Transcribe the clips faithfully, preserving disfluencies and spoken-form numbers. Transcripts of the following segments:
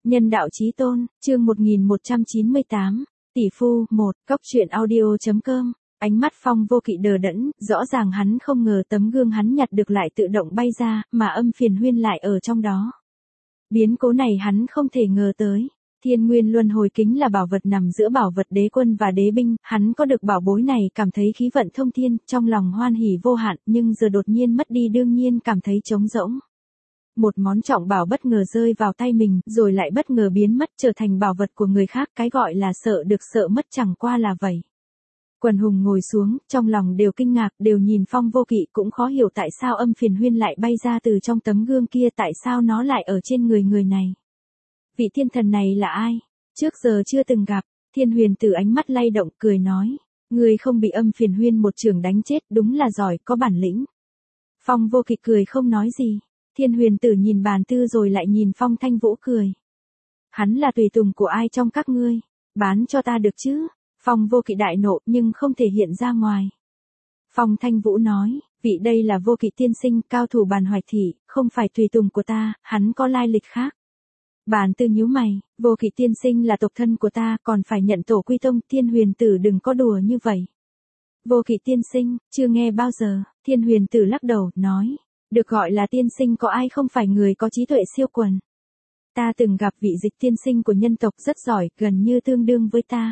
Nhân đạo chí tôn, chương một nghìn một trăm chín mươi tám, tỷ phu, một, cốc truyện audio chấm com. Ánh mắt Phong Vô Kỵ đờ đẫn, rõ ràng hắn không ngờ tấm gương hắn nhặt được lại tự động bay ra, mà Âm Phiền Huyên lại ở trong đó. Biến cố này hắn không thể ngờ tới. Thiên Nguyên Luân Hồi Kính là bảo vật nằm giữa bảo vật đế quân và đế binh, hắn có được bảo bối này cảm thấy khí vận thông thiên, trong lòng hoan hỉ vô hạn, nhưng giờ đột nhiên mất đi đương nhiên cảm thấy trống rỗng. Một món trọng bảo bất ngờ rơi vào tay mình, rồi lại bất ngờ biến mất trở thành bảo vật của người khác, cái gọi là sợ được sợ mất chẳng qua là vậy. Quần hùng ngồi xuống, trong lòng đều kinh ngạc, đều nhìn Phong Vô Kỵ cũng khó hiểu tại sao Âm Phiền Huyên lại bay ra từ trong tấm gương kia, tại sao nó lại ở trên người người này. Vị thiên thần này là ai? Trước giờ chưa từng gặp. Thiên Huyền Tử ánh mắt lay động cười nói. Người không bị Âm Phiền Huyên một chưởng đánh chết, đúng là giỏi, có bản lĩnh. Phong Vô Kỵ cười không nói gì. Thiên Huyền Tử nhìn Bàn Tư rồi lại nhìn Phong Thanh Vũ cười. Hắn là tùy tùng của ai trong các ngươi? Bán cho ta được chứ? Phong Vô Kỵ đại nộ nhưng không thể hiện ra ngoài. Phong Thanh Vũ nói, vị đây là Vô Kỵ tiên sinh, cao thủ Bàn Hoạch Thị, không phải tùy tùng của ta, hắn có lai lịch khác. Bàn Tư nhíu mày, Vô Kỵ tiên sinh là tộc thân của ta, còn phải nhận tổ quy tông. Thiên Huyền Tử đừng có đùa như vậy. Vô Kỵ tiên sinh, chưa nghe bao giờ. Thiên Huyền Tử lắc đầu, nói, được gọi là tiên sinh có ai không phải người có trí tuệ siêu quần. Ta từng gặp vị Dịch tiên sinh của nhân tộc rất giỏi, gần như tương đương với ta.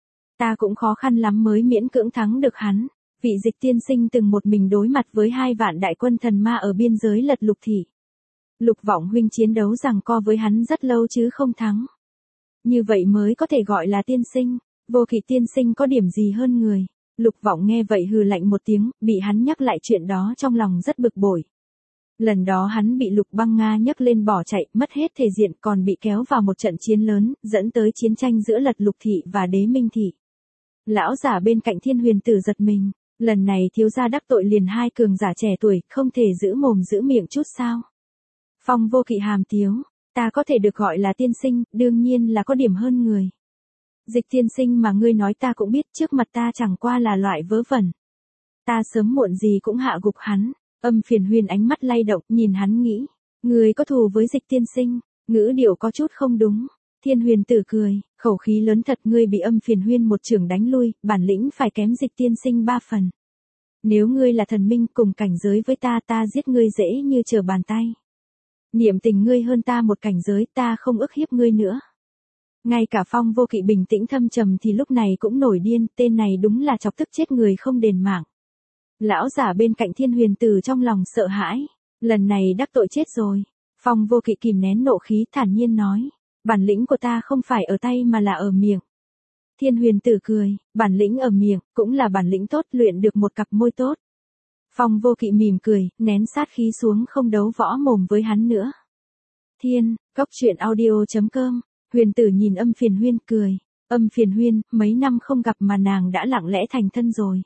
Ta cũng khó khăn lắm mới miễn cưỡng thắng được hắn. Vị Dịch tiên sinh từng một mình đối mặt với hai vạn đại quân thần ma ở biên giới Lật Lục Thị. Lục Vọng huynh chiến đấu giằng co với hắn rất lâu chứ không thắng. Như vậy mới có thể gọi là tiên sinh. Vô Kỵ tiên sinh có điểm gì hơn người? Lục Vọng nghe vậy hừ lạnh một tiếng, bị hắn nhắc lại chuyện đó trong lòng rất bực bội. Lần đó hắn bị Lục Băng Nga nhấc lên bỏ chạy, mất hết thể diện, còn bị kéo vào một trận chiến lớn, dẫn tới chiến tranh giữa Lật Lục Thị và Đế Minh Thị. Lão giả bên cạnh Thiên Huyền Tử giật mình, lần này thiếu gia đắc tội liền hai cường giả trẻ tuổi, không thể giữ mồm giữ miệng chút sao? Phong Vô Kỵ hàm tiếu, ta có thể được gọi là tiên sinh, đương nhiên là có điểm hơn người. Dịch tiên sinh mà ngươi nói ta cũng biết, trước mặt ta chẳng qua là loại vớ vẩn. Ta sớm muộn gì cũng hạ gục hắn. Âm Phiền Huyên ánh mắt lay động, nhìn hắn nghĩ, ngươi có thù với Dịch tiên sinh? Ngữ điệu có chút không đúng. Thiên Huyền Tử cười, khẩu khí lớn thật, ngươi bị Âm Phiền Huyên một chưởng đánh lui, bản lĩnh phải kém Dịch tiên sinh ba phần. Nếu ngươi là thần minh cùng cảnh giới với ta, ta giết ngươi dễ như trở bàn tay. Niệm tình ngươi hơn ta một cảnh giới, ta không ức hiếp ngươi nữa. Ngay cả Phong Vô Kỵ bình tĩnh thâm trầm thì lúc này cũng nổi điên, tên này đúng là chọc tức chết người không đền mạng. Lão giả bên cạnh Thiên Huyền Tử trong lòng sợ hãi, lần này đắc tội chết rồi. Phong Vô Kỵ kìm nén nộ khí thản nhiên nói, bản lĩnh của ta không phải ở tay mà là ở miệng. Thiên Huyền Tử cười, bản lĩnh ở miệng, cũng là bản lĩnh tốt, luyện được một cặp môi tốt. Phong Vô Kỵ mỉm cười, nén sát khí xuống không đấu võ mồm với hắn nữa. Thiên, cốc truyện audio chấm com. Huyền Tử nhìn Âm Phiền Huyên cười, Âm Phiền Huyên, mấy năm không gặp mà nàng đã lặng lẽ thành thân rồi.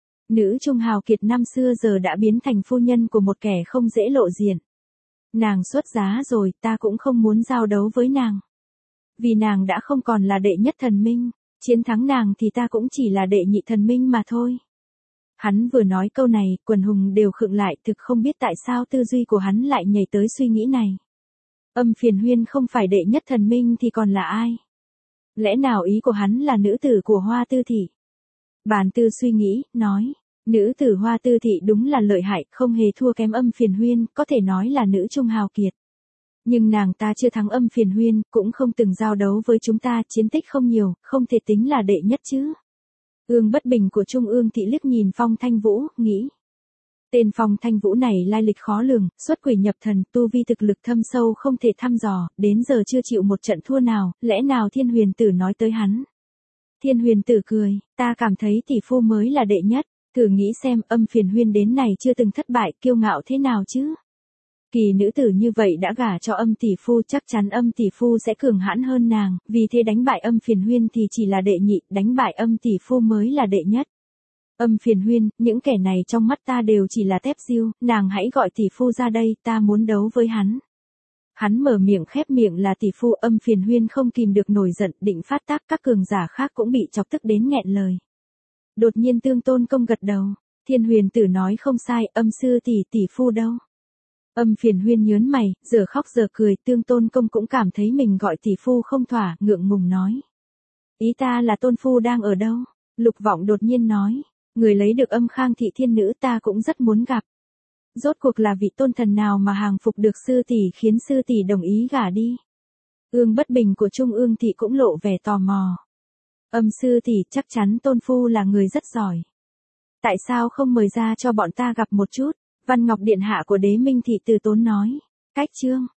Nữ trung hào kiệt năm xưa giờ đã biến thành phu nhân của một kẻ không dễ lộ diện. Nàng xuất giá rồi, ta cũng không muốn giao đấu với nàng. Vì nàng đã không còn là đệ nhất thần minh, chiến thắng nàng thì ta cũng chỉ là đệ nhị thần minh mà thôi. Hắn vừa nói câu này, quần hùng đều khựng lại, thực không biết tại sao tư duy của hắn lại nhảy tới suy nghĩ này. Âm Phiền Huyên không phải đệ nhất thần minh thì còn là ai? Lẽ nào ý của hắn là nữ tử của Hoa Tư Thị? Bàn Tư suy nghĩ, nói, nữ tử Hoa Tư Thị đúng là lợi hại, không hề thua kém Âm Phiền Huyên, có thể nói là nữ trung hào kiệt. Nhưng nàng ta chưa thắng Âm Phiền Huyên, cũng không từng giao đấu với chúng ta, chiến tích không nhiều, không thể tính là đệ nhất chứ. Ương Bất Bình của Trung Ương Thị liếc nhìn Phong Thanh Vũ, nghĩ. Tên Phong Thanh Vũ này lai lịch khó lường, xuất quỷ nhập thần, tu vi thực lực thâm sâu không thể thăm dò, đến giờ chưa chịu một trận thua nào, lẽ nào Thiên Huyền Tử nói tới hắn? Thiên Huyền Tử cười, ta cảm thấy tỷ phu mới là đệ nhất, thử nghĩ xem Âm Phiền Huyên đến này chưa từng thất bại, kiêu ngạo thế nào chứ? Kỳ nữ tử như vậy đã gả cho Âm tỷ phu, chắc chắn Âm tỷ phu sẽ cường hãn hơn nàng, vì thế đánh bại Âm Phiền Huyên thì chỉ là đệ nhị, đánh bại Âm tỷ phu mới là đệ nhất. Âm Phiền Huyên, những kẻ này trong mắt ta đều chỉ là tép diêu, nàng hãy gọi tỷ phu ra đây, ta muốn đấu với hắn. Hắn mở miệng khép miệng là tỷ phu. Âm Phiền Huyên không kìm được nổi giận, định phát tác, các cường giả khác cũng bị chọc tức đến nghẹn lời. Đột nhiên Tương Tôn Công gật đầu, Thiên Huyền Tử nói không sai, Âm sư tỷ tỷ phu đâu? Âm Phiền Huyên nhớn mày, giờ khóc giờ cười, Tương Tôn Công cũng cảm thấy mình gọi tỷ phu không thỏa, ngượng ngùng nói. Ý ta là tôn phu đang ở đâu? Lục Vọng đột nhiên nói, người lấy được Âm Khang thị thiên nữ ta cũng rất muốn gặp. Rốt cuộc là vị tôn thần nào mà hàng phục được sư tỷ khiến sư tỷ đồng ý gả đi? Ương Bất Bình của Trung Ương thị cũng lộ vẻ tò mò. Âm sư tỷ, chắc chắn tôn phu là người rất giỏi. Tại sao không mời ra cho bọn ta gặp một chút? Văn Ngọc điện hạ của Đế Minh thị từ tốn nói. Cách chương